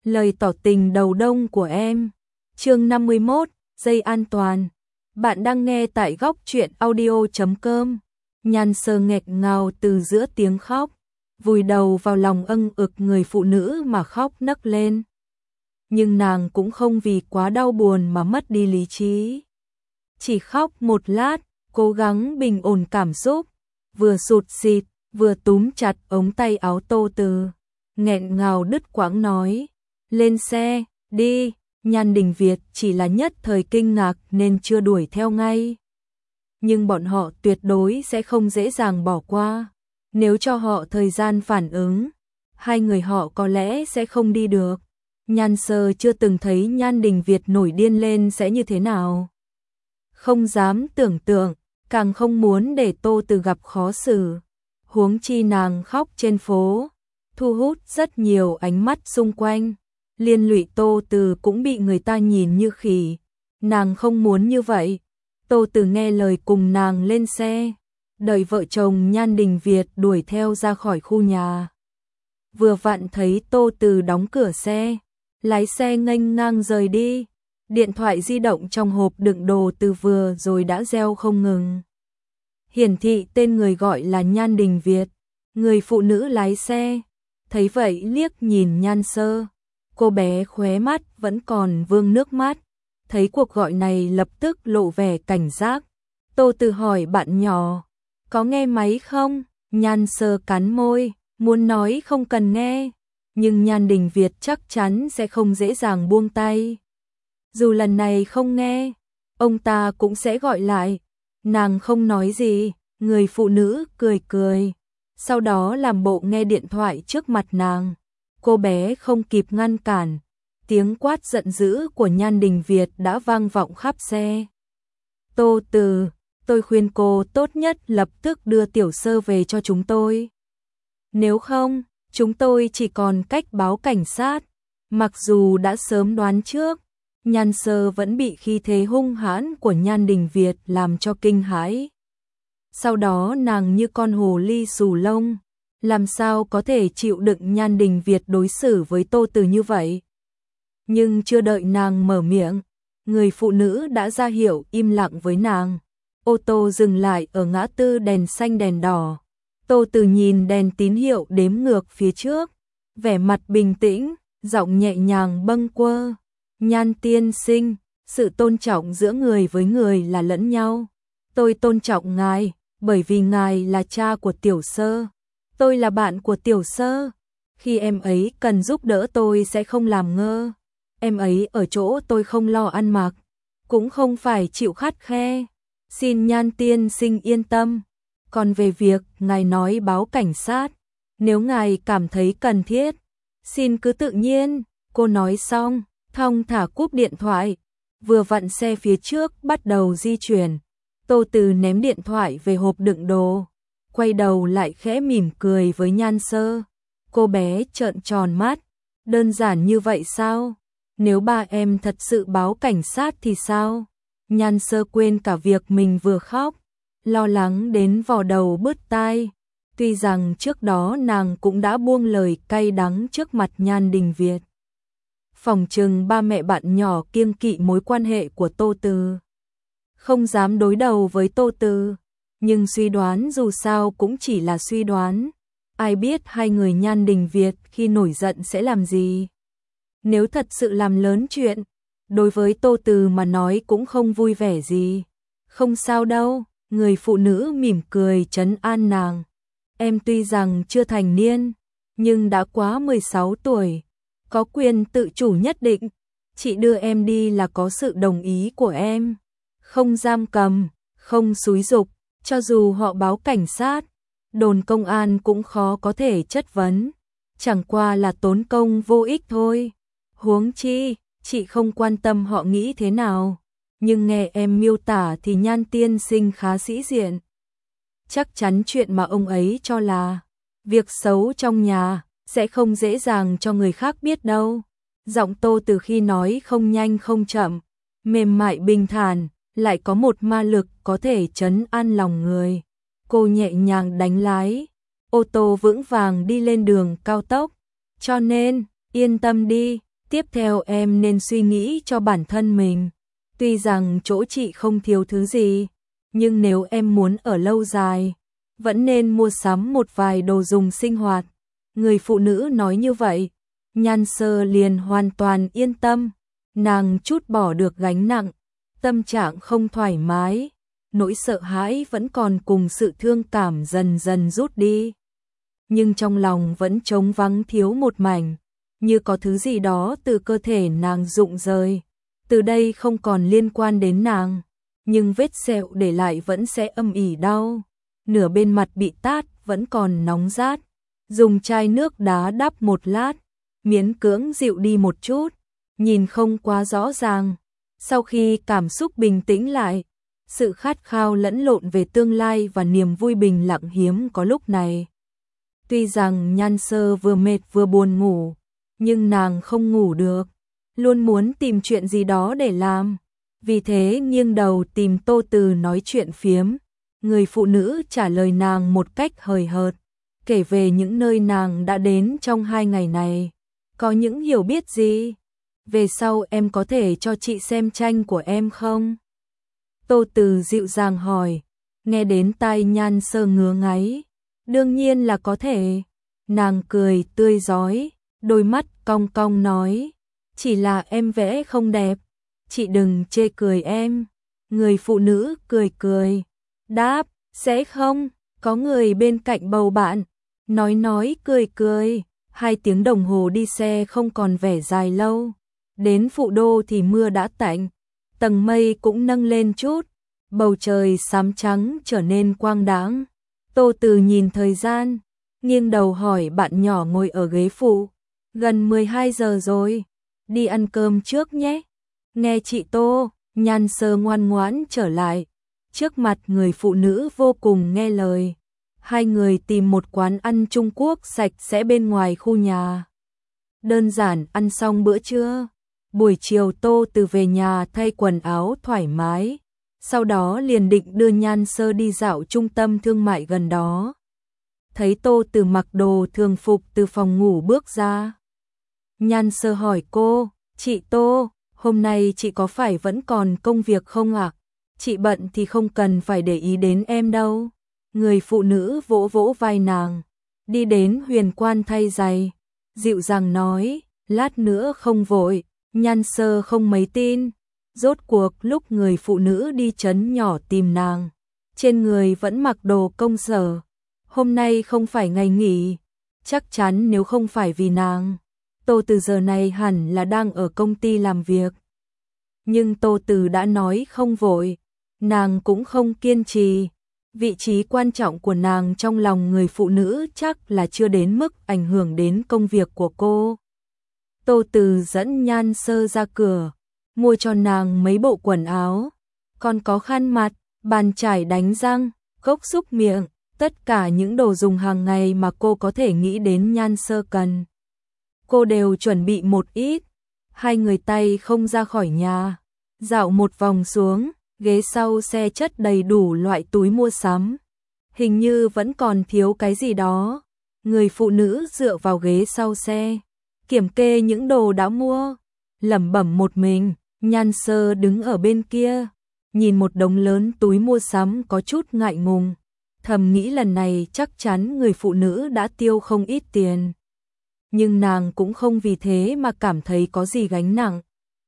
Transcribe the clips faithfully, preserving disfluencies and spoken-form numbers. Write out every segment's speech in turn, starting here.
Lời tỏ tình đầu đông của em. Chương năm mươi mốt, dây an toàn. Bạn đang nghe tại góc truyện audio chấm com. Nhan Sơ nghẹt ngào từ giữa tiếng khóc, vùi đầu vào lòng âng ực người phụ nữ mà khóc nấc lên. Nhưng nàng cũng không vì quá đau buồn mà mất đi lý trí. Chỉ khóc một lát, cố gắng bình ổn cảm xúc, vừa sụt sịt, vừa túm chặt ống tay áo Tô Từ, nghẹn ngào đứt quãng nói: "Lên xe, đi." Nhan Đình Việt chỉ là nhất thời kinh ngạc nên chưa đuổi theo ngay. Nhưng bọn họ tuyệt đối sẽ không dễ dàng bỏ qua. Nếu cho họ thời gian phản ứng, hai người họ có lẽ sẽ không đi được. Nhan Sơ chưa từng thấy Nhan Đình Việt nổi điên lên sẽ như thế nào. Không dám tưởng tượng, càng không muốn để Tô Từ gặp khó xử. Huống chi nàng khóc trên phố, thu hút rất nhiều ánh mắt xung quanh. Liên lụy Tô Từ cũng bị người ta nhìn như khỉ. Nàng không muốn như vậy. Tô Từ nghe lời cùng nàng lên xe, đợi vợ chồng Nhan Đình Việt đuổi theo ra khỏi khu nhà. Vừa vặn thấy Tô Từ đóng cửa xe, lái xe nghênh ngang rời đi. Điện thoại di động trong hộp đựng đồ từ vừa rồi đã reo không ngừng. Hiển thị tên người gọi là Nhan Đình Việt. Người phụ nữ lái xe thấy vậy liếc nhìn Nhan Sơ. Cô bé khóe mắt vẫn còn vương nước mắt. Thấy cuộc gọi này lập tức lộ vẻ cảnh giác. Tô Từ hỏi bạn nhỏ: "Có nghe máy không?" Nhan Sơ cắn môi, muốn nói không cần nghe. Nhưng Nhan Đình Việt chắc chắn sẽ không dễ dàng buông tay. Dù lần này không nghe, ông ta cũng sẽ gọi lại. Nàng không nói gì, người phụ nữ cười cười. Sau đó làm bộ nghe điện thoại trước mặt nàng. Cô bé không kịp ngăn cản. Tiếng quát giận dữ của Nhan Đình Việt đã vang vọng khắp xe. "Tô Từ, tôi khuyên cô tốt nhất lập tức đưa Tiểu Sơ về cho chúng tôi. Nếu không, chúng tôi chỉ còn cách báo cảnh sát." Mặc dù đã sớm đoán trước, Nhan Sơ vẫn bị khí thế hung hãn của Nhan Đình Việt làm cho kinh hãi. Sau đó nàng như con hồ ly xù lông, làm sao có thể chịu đựng Nhan Đình Việt đối xử với Tô Từ như vậy. Nhưng chưa đợi nàng mở miệng, người phụ nữ đã ra hiệu im lặng với nàng. Ô tô dừng lại ở ngã tư đèn xanh đèn đỏ. Tô Từ nhìn đèn tín hiệu đếm ngược phía trước, vẻ mặt bình tĩnh, giọng nhẹ nhàng bâng quơ: "Nhan tiên sinh, sự tôn trọng giữa người với người là lẫn nhau. Tôi tôn trọng ngài, bởi vì ngài là cha của Tiểu Sơ. Tôi là bạn của Tiểu Sơ. Khi em ấy cần giúp đỡ tôi sẽ không làm ngơ. Em ấy ở chỗ tôi không lo ăn mặc, cũng không phải chịu khắt khe. Xin Nhan tiên sinh yên tâm. Còn về việc ngài nói báo cảnh sát, nếu ngài cảm thấy cần thiết, xin cứ tự nhiên." Cô nói xong, thong thả cúp điện thoại. Vừa vặn xe phía trước bắt đầu di chuyển. Tô Từ ném điện thoại về hộp đựng đồ, quay đầu lại khẽ mỉm cười với Nhan Sơ. Cô bé trợn tròn mắt: "Đơn giản như vậy sao? Nếu ba em thật sự báo cảnh sát thì sao?" Nhan Sơ quên cả việc mình vừa khóc, lo lắng đến vò đầu bứt tai. Tuy rằng trước đó nàng cũng đã buông lời cay đắng trước mặt Nhan Đình Việt. Phòng trừng ba mẹ bạn nhỏ kiêng kỵ mối quan hệ của Tô Từ, không dám đối đầu với Tô Từ. Nhưng suy đoán dù sao cũng chỉ là suy đoán. Ai biết hai người Nhan Đình Việt khi nổi giận sẽ làm gì. Nếu thật sự làm lớn chuyện, đối với Tô Từ mà nói cũng không vui vẻ gì. "Không sao đâu." Người phụ nữ mỉm cười trấn an nàng. "Em tuy rằng chưa thành niên, nhưng đã quá mười sáu tuổi, có quyền tự chủ nhất định. Chị đưa em đi là có sự đồng ý của em, không giam cầm, không xúi giục. Cho dù họ báo cảnh sát, đồn công an cũng khó có thể chất vấn. Chẳng qua là tốn công vô ích thôi. Huống chi, chị không quan tâm họ nghĩ thế nào. Nhưng nghe em miêu tả thì Nhan tiên sinh khá sĩ diện. Chắc chắn chuyện mà ông ấy cho là việc xấu trong nhà sẽ không dễ dàng cho người khác biết đâu." Giọng Tô Từ khi nói không nhanh không chậm, mềm mại bình thản, lại có một ma lực có thể trấn an lòng người. Cô nhẹ nhàng đánh lái, ô tô vững vàng đi lên đường cao tốc. "Cho nên, yên tâm đi, Tiếp theo em nên suy nghĩ cho bản thân mình. Tuy rằng chỗ chị không thiếu thứ gì, nhưng nếu em muốn ở lâu dài, vẫn nên mua sắm một vài đồ dùng sinh hoạt. Người phụ nữ nói như vậy, Nhan Sơ liền hoàn toàn yên tâm, nàng trút bỏ được gánh nặng, tâm trạng không thoải mái, nỗi sợ hãi vẫn còn cùng sự thương cảm dần dần rút đi. Nhưng trong lòng vẫn trống vắng thiếu một mảnh, như có thứ gì đó từ cơ thể nàng rụng rời, từ đây không còn liên quan đến nàng, nhưng vết sẹo để lại vẫn sẽ âm ỉ đau, nửa bên mặt bị tát vẫn còn nóng rát, dùng chai nước đá đắp một lát, miễn cưỡng dịu đi một chút, nhìn không quá rõ ràng. Sau khi cảm xúc bình tĩnh lại, sự khát khao lẫn lộn về tương lai và niềm vui bình lặng hiếm có lúc này. Tuy rằng Nhan Sơ vừa mệt vừa buồn ngủ, nhưng nàng không ngủ được, luôn muốn tìm chuyện gì đó để làm. Vì thế nghiêng đầu tìm Tô Từ nói chuyện phiếm. Người phụ nữ trả lời nàng một cách hời hợt, kể về những nơi nàng đã đến trong hai ngày này. Có những hiểu biết gì? Về sau em có thể cho chị xem tranh của em không? Tô Từ dịu dàng hỏi, nghe đến tai Nhan Sơ ngứa ngáy. Đương nhiên là có thể. Nàng cười tươi rói, đôi mắt cong cong nói, chỉ là em vẽ không đẹp, chị đừng chê cười em. Người phụ nữ cười cười, đáp, sẽ không, có người bên cạnh bầu bạn. Nói nói cười cười, hai tiếng đồng hồ đi xe không còn vẻ dài lâu. Đến Phụ Đô thì mưa đã tạnh, tầng mây cũng nâng lên chút, bầu trời xám trắng trở nên quang đãng. Tô Từ nhìn thời gian, nghiêng đầu hỏi bạn nhỏ ngồi ở ghế phụ, gần mười hai giờ rồi, đi ăn cơm trước nhé. Nghe chị Tô, Nhan Sơ ngoan ngoãn trở lại, trước mặt người phụ nữ vô cùng nghe lời. Hai người tìm một quán ăn Trung Quốc sạch sẽ bên ngoài khu nhà. Đơn giản ăn xong bữa trưa, buổi chiều Tô Từ về nhà thay quần áo thoải mái, sau đó liền định đưa Nhan Sơ đi dạo trung tâm thương mại gần đó. Thấy Tô Từ mặc đồ thường phục từ phòng ngủ bước ra. Nhan Sơ hỏi cô, chị Tô, hôm nay chị có phải vẫn còn công việc không ạ? Chị bận thì không cần phải để ý đến em đâu. Người phụ nữ vỗ vỗ vai nàng, đi đến huyền quan thay giày, dịu dàng nói, lát nữa không vội. Nhan Sơ không mấy tin, rốt cuộc lúc người phụ nữ đi trấn nhỏ tìm nàng, trên người vẫn mặc đồ công sở. Hôm nay không phải ngày nghỉ, chắc chắn nếu không phải vì nàng, Tô Từ giờ này hẳn là đang ở công ty làm việc. Nhưng Tô Từ đã nói không vội, nàng cũng không kiên trì. Vị trí quan trọng của nàng trong lòng người phụ nữ chắc là chưa đến mức ảnh hưởng đến công việc của cô. Tô Từ dẫn Nhan Sơ ra cửa, mua cho nàng mấy bộ quần áo, còn có khăn mặt, bàn chải đánh răng, cốc súc miệng, tất cả những đồ dùng hàng ngày mà cô có thể nghĩ đến Nhan Sơ cần. Cô đều chuẩn bị một ít. Hai người tay không ra khỏi nhà, dạo một vòng xuống, ghế sau xe chất đầy đủ loại túi mua sắm. Hình như vẫn còn thiếu cái gì đó. Người phụ nữ dựa vào ghế sau xe, kiểm kê những đồ đã mua, lẩm bẩm một mình. Nhan Sơ đứng ở bên kia, nhìn một đống lớn túi mua sắm có chút ngại ngùng, thầm nghĩ lần này chắc chắn người phụ nữ đã tiêu không ít tiền. Nhưng nàng cũng không vì thế mà cảm thấy có gì gánh nặng.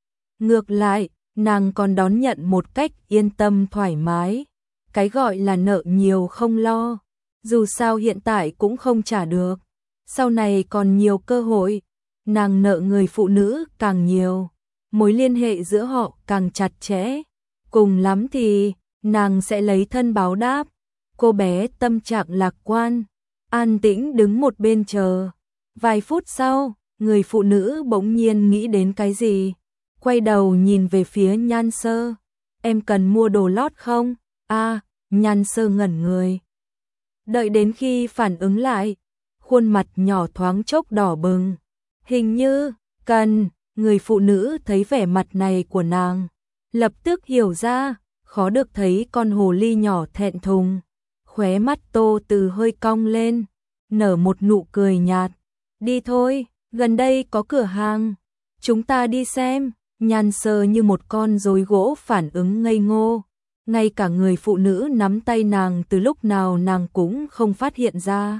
Ngược lại, nàng còn đón nhận một cách yên tâm thoải mái. Cái gọi là nợ nhiều không lo, dù sao hiện tại cũng không trả được, sau này còn nhiều cơ hội. Nàng nợ người phụ nữ càng nhiều, mối liên hệ giữa họ càng chặt chẽ, cùng lắm thì nàng sẽ lấy thân báo đáp. Cô bé tâm trạng lạc quan, an tĩnh đứng một bên chờ. Vài phút sau, người phụ nữ bỗng nhiên nghĩ đến cái gì, quay đầu nhìn về phía Nhan Sơ. Em cần mua đồ lót không? À, Nhan Sơ ngẩn người. Đợi đến khi phản ứng lại, khuôn mặt nhỏ thoáng chốc đỏ bừng. Hình như, cần. Người phụ nữ thấy vẻ mặt này của nàng, lập tức hiểu ra, khó được thấy con hồ ly nhỏ thẹn thùng. Khóe mắt Tô Từ hơi cong lên, nở một nụ cười nhạt. Đi thôi, gần đây có cửa hàng. Chúng ta đi xem. Nhan Sơ như một con rối gỗ phản ứng ngây ngô. Ngay cả người phụ nữ nắm tay nàng từ lúc nào nàng cũng không phát hiện ra.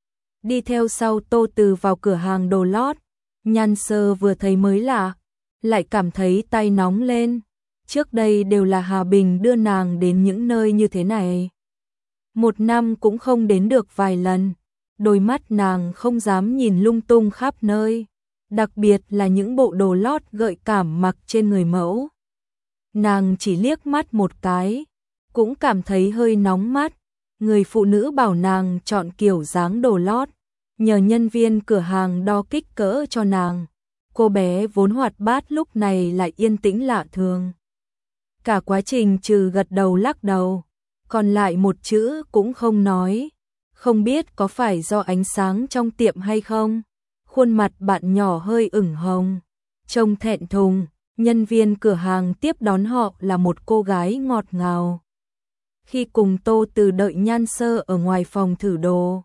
Đi theo sau Tô Từ vào cửa hàng đồ lót. Nhan Sơ vừa thấy mới lạ, lại cảm thấy tay nóng lên. Trước đây đều là Hà Bình đưa nàng đến những nơi như thế này. Một năm cũng không đến được vài lần. Đôi mắt nàng không dám nhìn lung tung khắp nơi. Đặc biệt là những bộ đồ lót gợi cảm mặc trên người mẫu. Nàng chỉ liếc mắt một cái, cũng cảm thấy hơi nóng mắt. Người phụ nữ bảo nàng chọn kiểu dáng đồ lót, nhờ nhân viên cửa hàng đo kích cỡ cho nàng. Cô bé vốn hoạt bát lúc này lại yên tĩnh lạ thường. Cả quá trình trừ gật đầu lắc đầu, còn lại một chữ cũng không nói. Không biết có phải do ánh sáng trong tiệm hay không? Khuôn mặt bạn nhỏ hơi ửng hồng, trông thẹn thùng. Nhân viên cửa hàng tiếp đón họ là một cô gái ngọt ngào. Khi cùng Tô Từ đợi Nhan Sơ ở ngoài phòng thử đồ,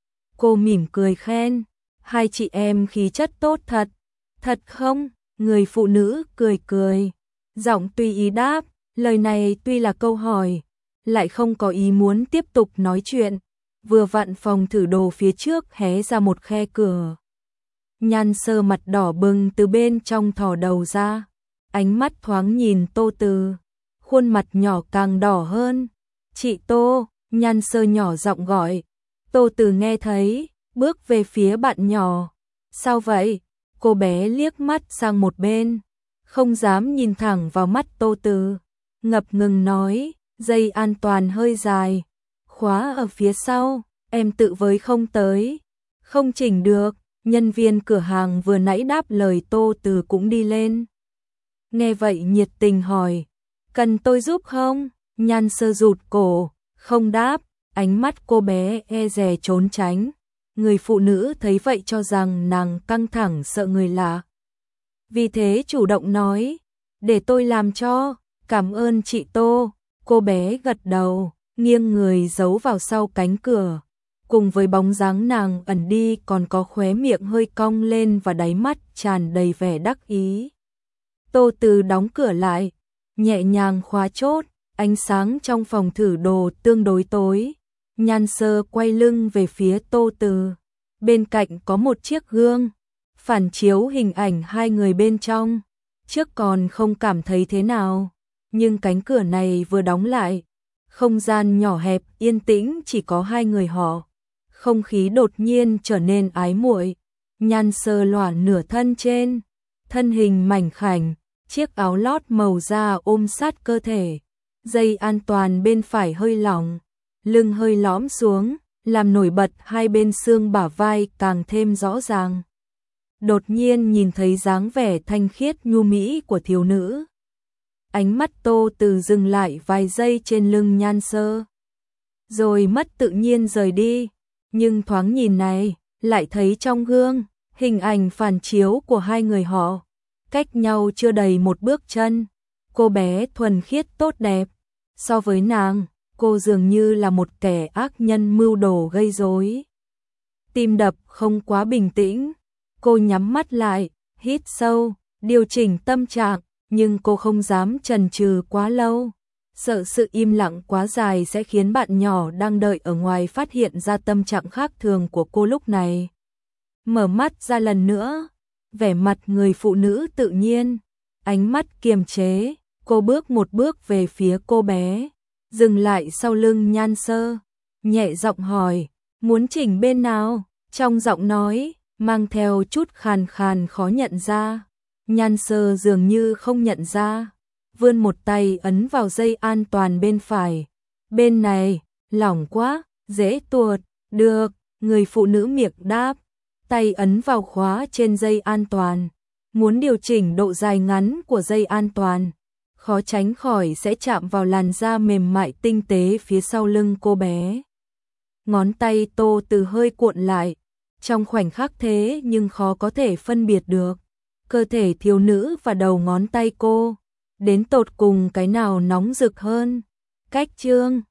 cô mỉm cười khen, hai chị em khí chất tốt thật. Thật không? Người phụ nữ cười cười, giọng tùy ý đáp. Lời này tuy là câu hỏi, lại không có ý muốn tiếp tục nói chuyện. Vừa vặn phòng thử đồ phía trước hé ra một khe cửa. Nhan Sơ mặt đỏ bừng từ bên trong thò đầu ra, ánh mắt thoáng nhìn Tô Từ, khuôn mặt nhỏ càng đỏ hơn. Chị Tô, Nhan Sơ nhỏ giọng gọi. Tô Từ nghe thấy, bước về phía bạn nhỏ. Sao vậy? Cô bé liếc mắt sang một bên, không dám nhìn thẳng vào mắt Tô Từ, ngập ngừng nói, dây an toàn hơi dài, khóa ở phía sau, em tự với không tới, không chỉnh được. Nhân viên cửa hàng vừa nãy đáp lời Tô Từ cũng đi lên. Nghe vậy nhiệt tình hỏi, cần tôi giúp không? Nhan Sơ rụt cổ, không đáp, ánh mắt cô bé e dè trốn tránh. Người phụ nữ thấy vậy cho rằng nàng căng thẳng sợ người lạ. Vì thế chủ động nói, để tôi làm cho, cảm ơn chị Tô. Cô bé gật đầu, nghiêng người giấu vào sau cánh cửa. Cùng với bóng dáng nàng ẩn đi còn có khóe miệng hơi cong lên và đáy mắt tràn đầy vẻ đắc ý. Tô Từ đóng cửa lại, nhẹ nhàng khóa chốt, ánh sáng trong phòng thử đồ tương đối tối. Nhan Sơ quay lưng về phía Tô Từ, bên cạnh có một chiếc gương, phản chiếu hình ảnh hai người bên trong. Trước còn không cảm thấy thế nào, nhưng cánh cửa này vừa đóng lại, không gian nhỏ hẹp yên tĩnh chỉ có hai người họ. Không khí đột nhiên trở nên ái muội. Nhan Sơ lỏa nửa thân trên, thân hình mảnh khảnh, chiếc áo lót màu da ôm sát cơ thể, dây an toàn bên phải hơi lỏng, lưng hơi lõm xuống, làm nổi bật hai bên xương bả vai càng thêm rõ ràng. Đột nhiên nhìn thấy dáng vẻ thanh khiết nhu mỹ của thiếu nữ. Ánh mắt Tô Từ dừng lại vài giây trên lưng Nhan Sơ, rồi mất tự nhiên rời đi. Nhưng thoáng nhìn này, lại thấy trong gương, hình ảnh phản chiếu của hai người họ, cách nhau chưa đầy một bước chân. Cô bé thuần khiết tốt đẹp, so với nàng, cô dường như là một kẻ ác nhân mưu đồ gây rối. Tim đập không quá bình tĩnh, cô nhắm mắt lại, hít sâu, điều chỉnh tâm trạng, nhưng cô không dám chần chừ quá lâu. Sợ sự im lặng quá dài sẽ khiến bạn nhỏ đang đợi ở ngoài phát hiện ra tâm trạng khác thường của cô lúc này. Mở mắt ra lần nữa, vẻ mặt người phụ nữ tự nhiên, ánh mắt kiềm chế, cô bước một bước về phía cô bé, dừng lại sau lưng Nhan Sơ, nhẹ giọng hỏi, muốn chỉnh bên nào? Trong giọng nói, mang theo chút khàn khàn khó nhận ra. Nhan Sơ dường như không nhận ra, vươn một tay ấn vào dây an toàn bên phải. Bên này, lỏng quá, dễ tuột. Được, người phụ nữ miệng đáp, tay ấn vào khóa trên dây an toàn. Muốn điều chỉnh độ dài ngắn của dây an toàn, khó tránh khỏi sẽ chạm vào làn da mềm mại tinh tế phía sau lưng cô bé. Ngón tay Tô Từ hơi cuộn lại, trong khoảnh khắc thế nhưng khó có thể phân biệt được cơ thể thiếu nữ và đầu ngón tay cô, đến tột cùng cái nào nóng rực hơn. Cách chương